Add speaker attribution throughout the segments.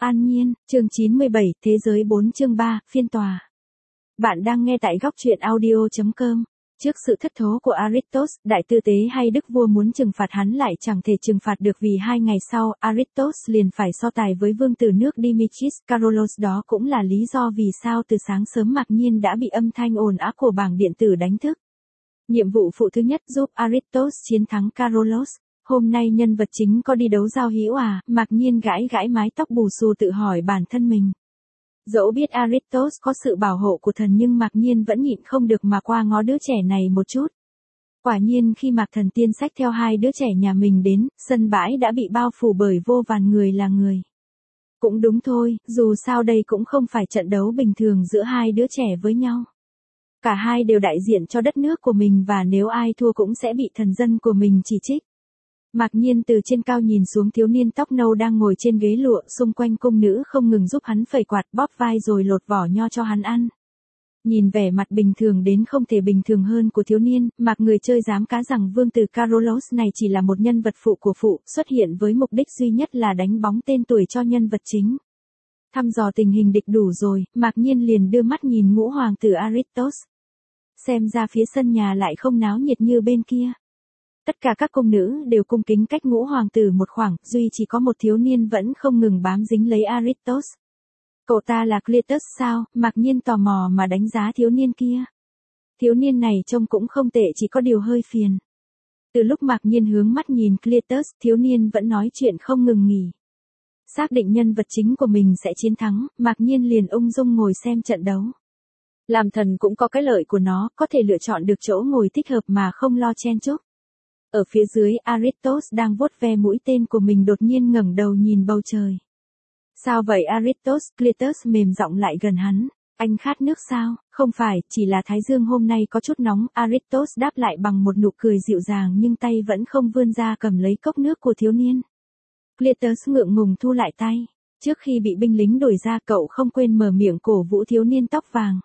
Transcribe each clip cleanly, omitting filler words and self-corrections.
Speaker 1: An Nhiên, chương 97, Thế giới 4 chương 3, phiên tòa. Bạn đang nghe tại góc truyện audio.com. Trước sự thất thố của Aristos, đại tư tế hay đức vua muốn trừng phạt hắn lại chẳng thể trừng phạt được vì 2 ngày sau, Aristos liền phải so tài với vương tử nước Dimitris Karolos. Đó cũng là lý do vì sao từ sáng sớm Mạc Nhiên đã bị âm thanh ồn ào của bảng điện tử đánh thức. Nhiệm vụ phụ thứ nhất giúp Aristos chiến thắng Karolos. Hôm nay nhân vật chính có đi đấu giao hữu à? Mạc Nhiên gãi gãi mái tóc bù xù tự hỏi bản thân mình. Dẫu biết Aristos có sự bảo hộ của thần nhưng Mạc Nhiên vẫn nhịn không được mà qua ngó đứa trẻ này một chút. Quả nhiên khi Mạc Thần Tiên xách theo 2 đứa trẻ nhà mình đến, sân bãi đã bị bao phủ bởi vô vàn người là người. Cũng đúng thôi, dù sao đây cũng không phải trận đấu bình thường giữa 2 đứa trẻ với nhau. Cả hai đều đại diện cho đất nước của mình và nếu ai thua cũng sẽ bị thần dân của mình chỉ trích. Mạc Nhiên từ trên cao nhìn xuống thiếu niên tóc nâu đang ngồi trên ghế lụa, xung quanh cung nữ không ngừng giúp hắn phẩy quạt, bóp vai rồi lột vỏ nho cho hắn ăn. Nhìn vẻ mặt bình thường đến không thể bình thường hơn của thiếu niên, Mạc người chơi dám cá rằng vương tử Karolos này chỉ là một nhân vật phụ của phụ, xuất hiện với mục đích duy nhất là đánh bóng tên tuổi cho nhân vật chính. Thăm dò tình hình địch đủ rồi, Mạc Nhiên liền đưa mắt nhìn ngũ hoàng tử Aristos. Xem ra phía sân nhà lại không náo nhiệt như bên kia. Tất cả các cung nữ đều cung kính cách ngũ hoàng tử một khoảng, duy chỉ có một thiếu niên vẫn không ngừng bám dính lấy Aristos. Cậu ta là Cletus sao? Mạc Nhiên tò mò mà đánh giá thiếu niên kia. Thiếu niên này trông cũng không tệ, chỉ có điều hơi phiền. Từ lúc Mạc Nhiên hướng mắt nhìn Cletus, thiếu niên vẫn nói chuyện không ngừng nghỉ. Xác định nhân vật chính của mình sẽ chiến thắng, Mạc Nhiên liền ung dung ngồi xem trận đấu. Làm thần cũng có cái lợi của nó, có thể lựa chọn được chỗ ngồi thích hợp mà không lo chen chúc. Ở phía dưới, Aristos đang vuốt ve mũi tên của mình đột nhiên ngẩng đầu nhìn bầu trời. Sao vậy Aristos? Cletus mềm giọng lại gần hắn. Anh khát nước sao? Không phải, chỉ là thái dương hôm nay có chút nóng. Aristos đáp lại bằng một nụ cười dịu dàng nhưng tay vẫn không vươn ra cầm lấy cốc nước của thiếu niên. Cletus ngượng ngùng thu lại tay. Trước khi bị binh lính đuổi ra cậu không quên mở miệng cổ vũ thiếu niên tóc vàng.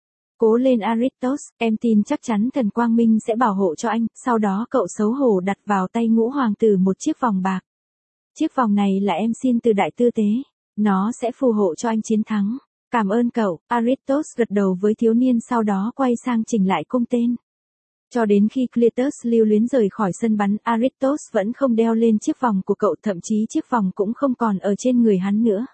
Speaker 1: Cố lên Aristos, em tin chắc chắn thần quang minh sẽ bảo hộ cho anh. Sau đó cậu xấu hổ đặt vào tay ngũ hoàng tử một chiếc vòng bạc. Chiếc vòng này là em xin từ đại tư tế. Nó sẽ phù hộ cho anh chiến thắng. Cảm ơn cậu. Aristos gật đầu với thiếu niên sau đó quay sang chỉnh lại cung tên. Cho đến khi Cletus lưu luyến rời khỏi sân bắn, Aristos vẫn không đeo lên chiếc vòng của cậu, thậm chí chiếc vòng cũng không còn ở trên người hắn nữa.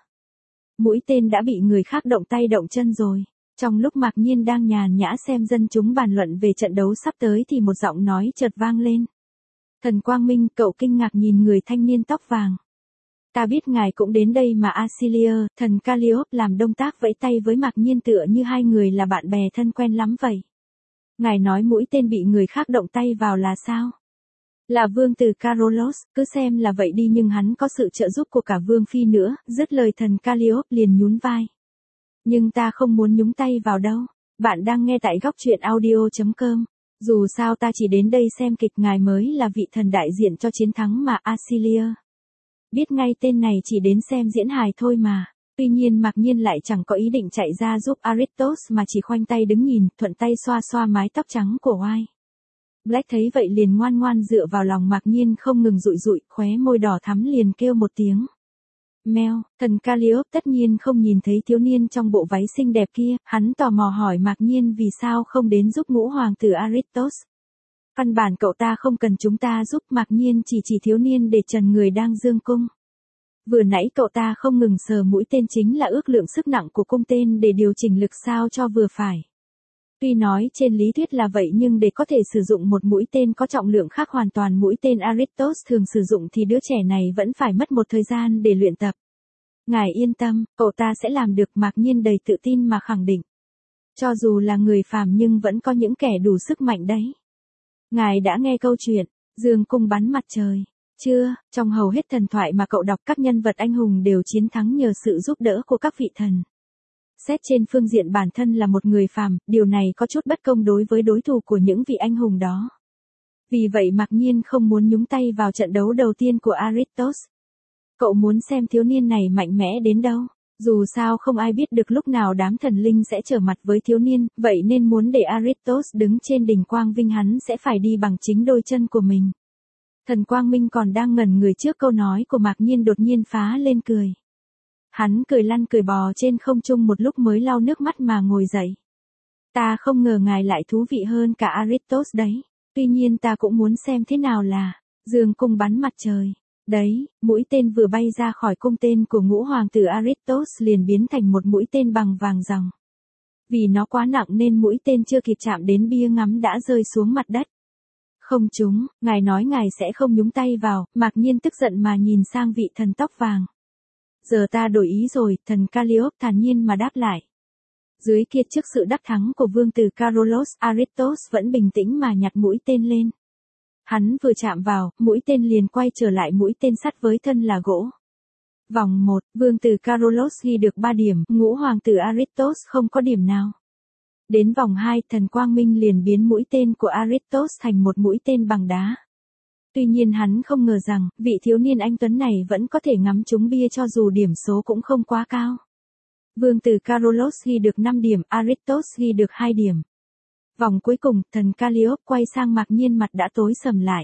Speaker 1: Mũi tên đã bị người khác động tay động chân rồi. Trong lúc Mạc Nhiên đang nhàn nhã xem dân chúng bàn luận về trận đấu sắp tới thì một giọng nói chợt vang lên. Thần Quang Minh, cậu kinh ngạc nhìn người thanh niên tóc vàng. Ta biết ngài cũng đến đây mà Asilia, thần Calliope làm động tác vẫy tay với Mạc Nhiên tựa như hai người là bạn bè thân quen lắm vậy. Ngài nói mũi tên bị người khác động tay vào là sao? Là vương tử Karolos, cứ xem là vậy đi nhưng hắn có sự trợ giúp của cả vương phi nữa, dứt lời thần Calliope liền nhún vai. Nhưng ta không muốn nhúng tay vào đâu. Bạn đang nghe tại góc truyện audio.com. Dù sao ta chỉ đến đây xem kịch, ngài mới là vị thần đại diện cho chiến thắng mà Asilia. Biết ngay tên này chỉ đến xem diễn hài thôi mà. Tuy nhiên Mạc Nhiên lại chẳng có ý định chạy ra giúp Aristos mà chỉ khoanh tay đứng nhìn, thuận tay xoa xoa mái tóc trắng của oai. Black thấy vậy liền ngoan ngoan dựa vào lòng Mạc Nhiên không ngừng dụi dụi, khóe môi đỏ thắm liền kêu một tiếng. Mèo, thần Calliope tất nhiên không nhìn thấy thiếu niên trong bộ váy xinh đẹp kia, hắn tò mò hỏi Mạc Nhiên vì sao không đến giúp ngũ hoàng tử Aristos. Căn bản cậu ta không cần chúng ta giúp. Mạc Nhiên chỉ thiếu niên để trần người đang dương cung. Vừa nãy cậu ta không ngừng sờ mũi tên chính là ước lượng sức nặng của cung tên để điều chỉnh lực sao cho vừa phải. Tuy nói trên lý thuyết là vậy nhưng để có thể sử dụng một mũi tên có trọng lượng khác hoàn toàn mũi tên Aristos thường sử dụng thì đứa trẻ này vẫn phải mất một thời gian để luyện tập. Ngài yên tâm, cậu ta sẽ làm được. Mạc Nhiên đầy tự tin mà khẳng định. Cho dù là người phàm nhưng vẫn có những kẻ đủ sức mạnh đấy. Ngài đã nghe câu chuyện, Dương cung bắn mặt trời, chưa? Trong hầu hết thần thoại mà cậu đọc các nhân vật anh hùng đều chiến thắng nhờ sự giúp đỡ của các vị thần. Xét trên phương diện bản thân là một người phàm, điều này có chút bất công đối với đối thủ của những vị anh hùng đó. Vì vậy Mạc Nhiên không muốn nhúng tay vào trận đấu đầu tiên của Aristos. Cậu muốn xem thiếu niên này mạnh mẽ đến đâu. Dù sao không ai biết được lúc nào đám thần linh sẽ trở mặt với thiếu niên, vậy nên muốn để Aristos đứng trên đỉnh quang vinh hắn sẽ phải đi bằng chính đôi chân của mình. Thần Quang Minh còn đang ngẩn người trước câu nói của Mạc Nhiên đột nhiên phá lên cười. Hắn cười lăn cười bò trên không trung một lúc mới lau nước mắt mà ngồi dậy. Ta không ngờ ngài lại thú vị hơn cả Aristos đấy. Tuy nhiên ta cũng muốn xem thế nào là dương cung bắn mặt trời. Đấy, mũi tên vừa bay ra khỏi cung tên của ngũ hoàng tử Aristos liền biến thành một mũi tên bằng vàng ròng. Vì nó quá nặng nên mũi tên chưa kịp chạm đến bia ngắm đã rơi xuống mặt đất. Không trúng, ngài nói ngài sẽ không nhúng tay vào, Mạc Nhiên tức giận mà nhìn sang vị thần tóc vàng. Giờ ta đổi ý rồi, thần Calliope thản nhiên mà đáp lại. Dưới kia trước sự đắc thắng của vương tử Carolus, Aristos vẫn bình tĩnh mà nhặt mũi tên lên. Hắn vừa chạm vào, mũi tên liền quay trở lại mũi tên sắt với thân là gỗ. Vòng 1, vương tử Carolus ghi được 3 điểm, ngũ hoàng tử Aristos không có điểm nào. Đến vòng 2, thần Quang Minh liền biến mũi tên của Aristos thành một mũi tên bằng đá. Tuy nhiên hắn không ngờ rằng, vị thiếu niên anh tuấn này vẫn có thể ngắm trúng bia cho dù điểm số cũng không quá cao. Vương tử Carolus ghi được 5 điểm, Aristos ghi được 2 điểm. Vòng cuối cùng, thần Calliope quay sang Mạc Nhiên mặt đã tối sầm lại.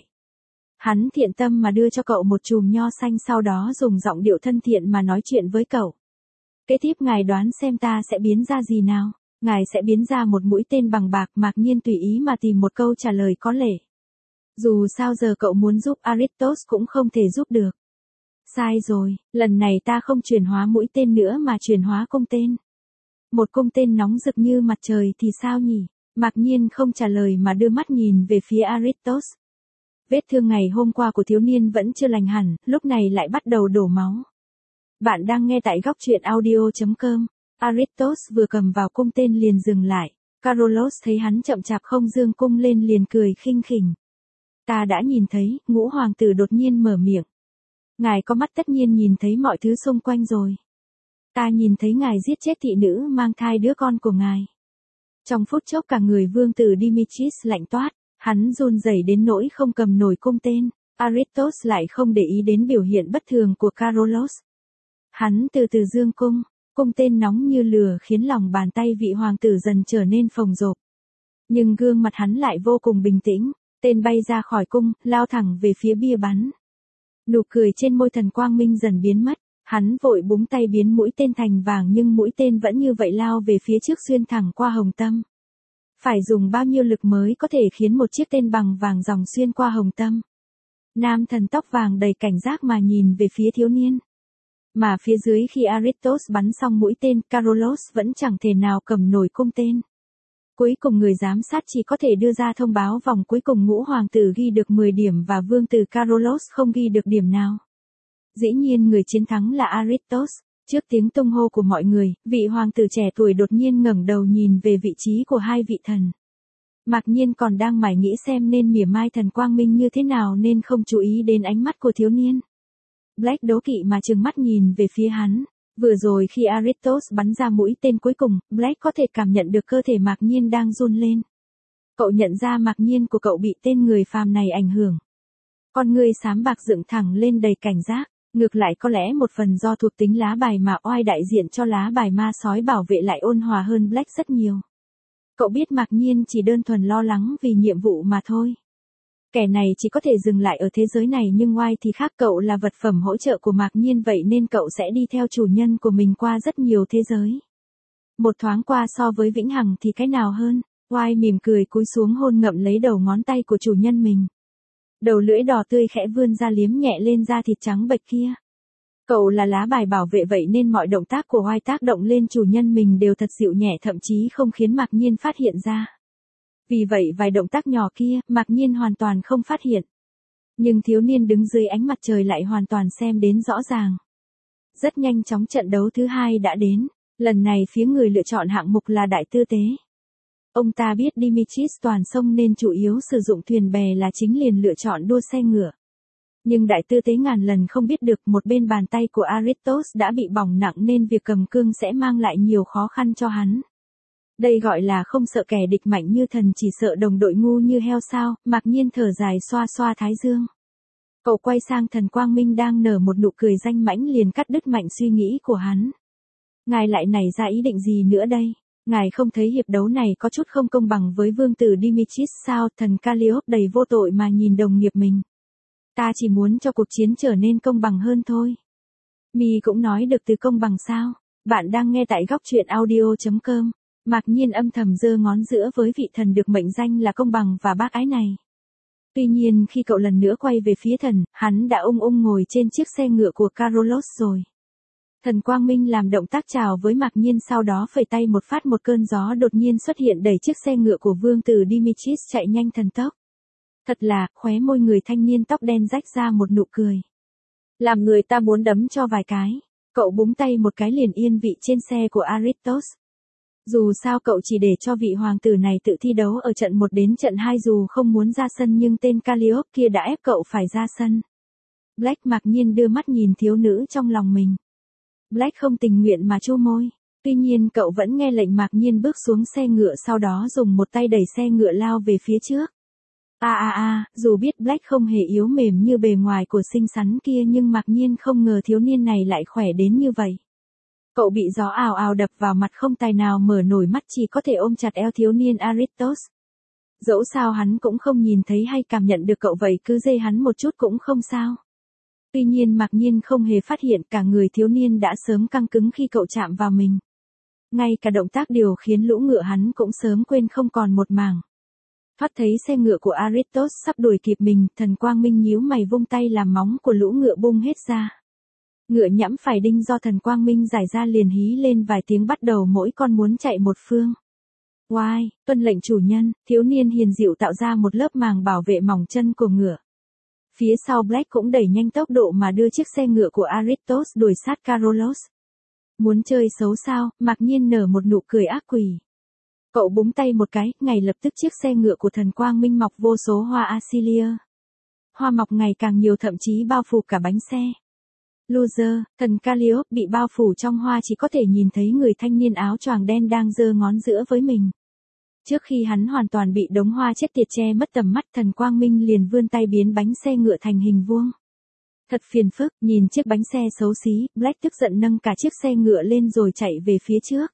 Speaker 1: Hắn thiện tâm mà đưa cho cậu một chùm nho xanh sau đó dùng giọng điệu thân thiện mà nói chuyện với cậu. Kế tiếp ngài đoán xem ta sẽ biến ra gì nào? Ngài sẽ biến ra một mũi tên bằng bạc. Mạc Nhiên tùy ý mà tìm một câu trả lời có lệ. Dù sao giờ cậu muốn giúp Aristos cũng không thể giúp được. Sai rồi, lần này ta không chuyển hóa mũi tên nữa mà chuyển hóa cung tên. Một cung tên nóng rực như mặt trời thì sao nhỉ? Mạc Nhiên không trả lời mà đưa mắt nhìn về phía Aristos. Vết thương ngày hôm qua của thiếu niên vẫn chưa lành hẳn, lúc này lại bắt đầu đổ máu. Bạn đang nghe tại góc truyện audio.com. Aristos vừa cầm vào cung tên liền dừng lại. Carolus thấy hắn chậm chạp không dương cung lên liền cười khinh khỉnh. Ta đã nhìn thấy, ngũ hoàng tử đột nhiên mở miệng. Ngài có mắt tất nhiên nhìn thấy mọi thứ xung quanh rồi. Ta nhìn thấy ngài giết chết thị nữ mang thai đứa con của ngài. Trong phút chốc cả người vương tử Dimitris lạnh toát, hắn run rẩy đến nỗi không cầm nổi cung tên. Aristos lại không để ý đến biểu hiện bất thường của Carolus. Hắn từ từ dương cung tên nóng như lửa khiến lòng bàn tay vị hoàng tử dần trở nên phồng rộp. Nhưng gương mặt hắn lại vô cùng bình tĩnh, tên bay ra khỏi cung, lao thẳng về phía bia bắn. Nụ cười trên môi thần Quang Minh dần biến mất, hắn vội búng tay biến mũi tên thành vàng nhưng mũi tên vẫn như vậy lao về phía trước xuyên thẳng qua hồng tâm. Phải dùng bao nhiêu lực mới có thể khiến một chiếc tên bằng vàng dòng xuyên qua hồng tâm. Nam thần tóc vàng đầy cảnh giác mà nhìn về phía thiếu niên. Mà phía dưới khi Aristos bắn xong mũi tên, Carolus vẫn chẳng thể nào cầm nổi cung tên. Cuối cùng người giám sát chỉ có thể đưa ra thông báo vòng cuối cùng ngũ hoàng tử ghi được 10 điểm và vương tử Carolus không ghi được điểm nào. Dĩ nhiên người chiến thắng là Aristos. Trước tiếng tung hô của mọi người, vị hoàng tử trẻ tuổi đột nhiên ngẩng đầu nhìn về vị trí của hai vị thần. Mạc Nhiên còn đang mải nghĩ xem nên mỉa mai thần Quang Minh như thế nào nên không chú ý đến ánh mắt của thiếu niên. Black đố kỵ mà trừng mắt nhìn về phía hắn. Vừa rồi khi Aristos bắn ra mũi tên cuối cùng, Black có thể cảm nhận được cơ thể Mạc Nhiên đang run lên. Cậu nhận ra Mạc Nhiên của cậu bị tên người phàm này ảnh hưởng. Con ngươi xám bạc dựng thẳng lên đầy cảnh giác. Ngược lại có lẽ một phần do thuộc tính lá bài mà oai đại diện cho lá bài ma sói bảo vệ lại ôn hòa hơn Black rất nhiều. Cậu biết Mạc Nhiên chỉ đơn thuần lo lắng vì nhiệm vụ mà thôi. Kẻ này chỉ có thể dừng lại ở thế giới này nhưng oai thì khác, cậu là vật phẩm hỗ trợ của Mạc Nhiên vậy nên cậu sẽ đi theo chủ nhân của mình qua rất nhiều thế giới. Một thoáng qua so với vĩnh hằng thì cái nào hơn? Oai mỉm cười cúi xuống hôn ngậm lấy đầu ngón tay của chủ nhân mình. Đầu lưỡi đỏ tươi khẽ vươn ra liếm nhẹ lên da thịt trắng bệch kia. Cậu là lá bài bảo vệ vậy nên mọi động tác của Oai tác động lên chủ nhân mình đều thật dịu nhẹ thậm chí không khiến Mạc Nhiên phát hiện ra. Vì vậy vài động tác nhỏ kia, Mạc Nhiên hoàn toàn không phát hiện. Nhưng thiếu niên đứng dưới ánh mặt trời lại hoàn toàn xem đến rõ ràng. Rất nhanh chóng trận đấu thứ hai đã đến. Lần này phía người lựa chọn hạng mục là đại tư tế. Ông ta biết Dimitris toàn sông nên chủ yếu sử dụng thuyền bè là chính liền lựa chọn đua xe ngựa. Nhưng đại tư tế ngàn lần không biết được một bên bàn tay của Aristos đã bị bỏng nặng nên việc cầm cương sẽ mang lại nhiều khó khăn cho hắn. Đây gọi là không sợ kẻ địch mạnh như thần chỉ sợ đồng đội ngu như heo sao. Mạc Nhiên thở dài xoa xoa thái dương. Cậu quay sang thần Quang Minh đang nở một nụ cười danh mãnh liền cắt đứt mạnh suy nghĩ của hắn. Ngài lại nảy ra ý định gì nữa đây? Ngài không thấy hiệp đấu này có chút không công bằng với vương tử Dimitris sao? Thần Calliope đầy vô tội mà nhìn đồng nghiệp mình. Ta chỉ muốn cho cuộc chiến trở nên công bằng hơn thôi. Mi cũng nói được từ công bằng sao? Bạn đang nghe tại góc truyện audio.com. Mạc Nhiên âm thầm giơ ngón giữa với vị thần được mệnh danh là công bằng và bác ái này. Tuy nhiên khi cậu lần nữa quay về phía thần, hắn đã ung ung ngồi trên chiếc xe ngựa của Carlos rồi. Thần Quang Minh làm động tác chào với Mạc Nhiên, sau đó phẩy tay một phát, một cơn gió đột nhiên xuất hiện đẩy chiếc xe ngựa của vương tử Dimitris chạy nhanh thần tốc. Thật là, khóe môi người thanh niên tóc đen rách ra một nụ cười. Làm người ta muốn đấm cho vài cái. Cậu búng tay một cái liền yên vị trên xe của Aristos. Dù sao cậu chỉ để cho vị hoàng tử này tự thi đấu ở trận 1 đến trận 2, dù không muốn ra sân nhưng tên Calliope kia đã ép cậu phải ra sân. Black Mạc Nhiên đưa mắt nhìn thiếu nữ trong lòng mình. Black không tình nguyện mà chu môi. Tuy nhiên cậu vẫn nghe lệnh Mạc Nhiên bước xuống xe ngựa, sau đó dùng một tay đẩy xe ngựa lao về phía trước. Dù biết Black không hề yếu mềm như bề ngoài của xinh xắn kia, nhưng Mạc Nhiên không ngờ thiếu niên này lại khỏe đến như vậy. Cậu bị gió ào ào đập vào mặt, không tài nào mở nổi mắt, chỉ có thể ôm chặt eo thiếu niên Aristos. Dẫu sao hắn cũng không nhìn thấy hay cảm nhận được cậu, vậy cứ dê hắn một chút cũng không sao. Tuy nhiên Mạc Nhiên không hề phát hiện cả người thiếu niên đã sớm căng cứng khi cậu chạm vào mình. Ngay cả động tác điều khiển lũ ngựa hắn cũng sớm quên không còn một mảng. Thoát thấy xe ngựa của Aristos sắp đuổi kịp mình, thần Quang Minh nhíu mày vung tay làm móng của lũ ngựa bung hết ra. Ngựa nhẫm phải đinh do thần Quang Minh giải ra liền hí lên vài tiếng, bắt đầu mỗi con muốn chạy một phương. Oai, tuân lệnh chủ nhân, thiếu niên hiền dịu tạo ra một lớp màng bảo vệ mỏng chân của ngựa. Phía sau Black cũng đẩy nhanh tốc độ mà đưa chiếc xe ngựa của Aristos đuổi sát Carlos. Muốn chơi xấu sao? Mạc Nhiên nở một nụ cười ác quỷ. Cậu búng tay một cái, ngay lập tức chiếc xe ngựa của thần Quang Minh mọc vô số hoa Asilia. Hoa mọc ngày càng nhiều, thậm chí bao phủ cả bánh xe. Loser, thần Calliope bị bao phủ trong hoa, chỉ có thể nhìn thấy người thanh niên áo choàng đen đang giơ ngón giữa với mình. Trước khi hắn hoàn toàn bị đống hoa chết tiệt che mất tầm mắt, thần Quang Minh liền vươn tay biến bánh xe ngựa thành hình vuông. Thật phiền phức, nhìn chiếc bánh xe xấu xí, Black tức giận nâng cả chiếc xe ngựa lên rồi chạy về phía trước.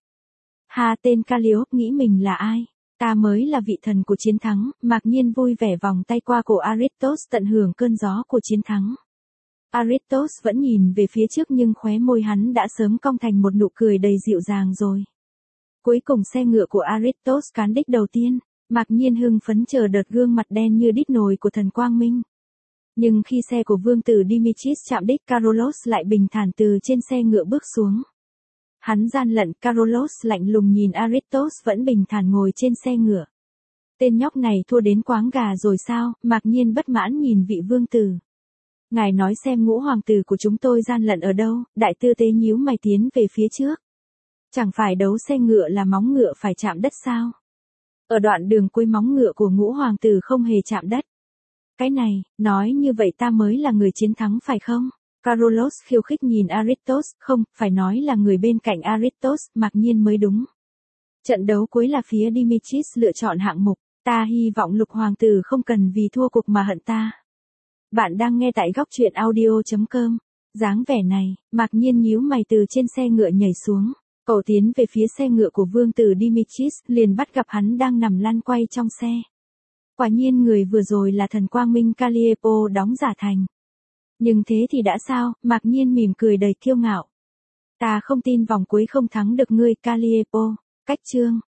Speaker 1: Tên Calliope nghĩ mình là ai? Ta mới là vị thần của chiến thắng. Mạc Nhiên vui vẻ vòng tay qua cổ Aristos, tận hưởng cơn gió của chiến thắng. Aristos vẫn nhìn về phía trước nhưng khóe môi hắn đã sớm cong thành một nụ cười đầy dịu dàng rồi. Cuối cùng xe ngựa của Aristos cán đích đầu tiên. Mạc Nhiên hưng phấn chờ đợt gương mặt đen như đít nồi của thần Quang Minh. Nhưng khi xe của vương tử Dimitris chạm đích, Carlos lại bình thản từ trên xe ngựa bước xuống. Hắn gian lận, Carlos lạnh lùng nhìn Aristos vẫn bình thản ngồi trên xe ngựa. Tên nhóc này thua đến quáng gà rồi sao? Mạc Nhiên bất mãn nhìn vị vương tử. Ngài nói xem ngũ hoàng tử của chúng tôi gian lận ở đâu? Đại tư tế nhíu mày tiến về phía trước. Chẳng phải đấu xe ngựa là móng ngựa phải chạm đất sao? Ở đoạn đường cuối móng ngựa của ngũ hoàng tử không hề chạm đất. Cái này, nói như vậy ta mới là người chiến thắng phải không? Carlos khiêu khích nhìn Aristos, không, phải nói là người bên cạnh Aristos, Mạc Nhiên mới đúng. Trận đấu cuối là phía Dimitris lựa chọn hạng mục, ta hy vọng lục hoàng tử không cần vì thua cuộc mà hận ta. Bạn đang nghe tại góc truyện audio.com. Dáng vẻ này, Mạc Nhiên nhíu mày từ trên xe ngựa nhảy xuống. Cậu tiến về phía xe ngựa của vương tử Dimitris, liền bắt gặp hắn đang nằm lăn quay trong xe. Quả nhiên người vừa rồi là thần Quang Minh Calliope đóng giả thành. Nhưng thế thì đã sao? Mạc Nhiên mỉm cười đầy kiêu ngạo. Ta không tin vòng cuối không thắng được ngươi Calliope. Cách chương.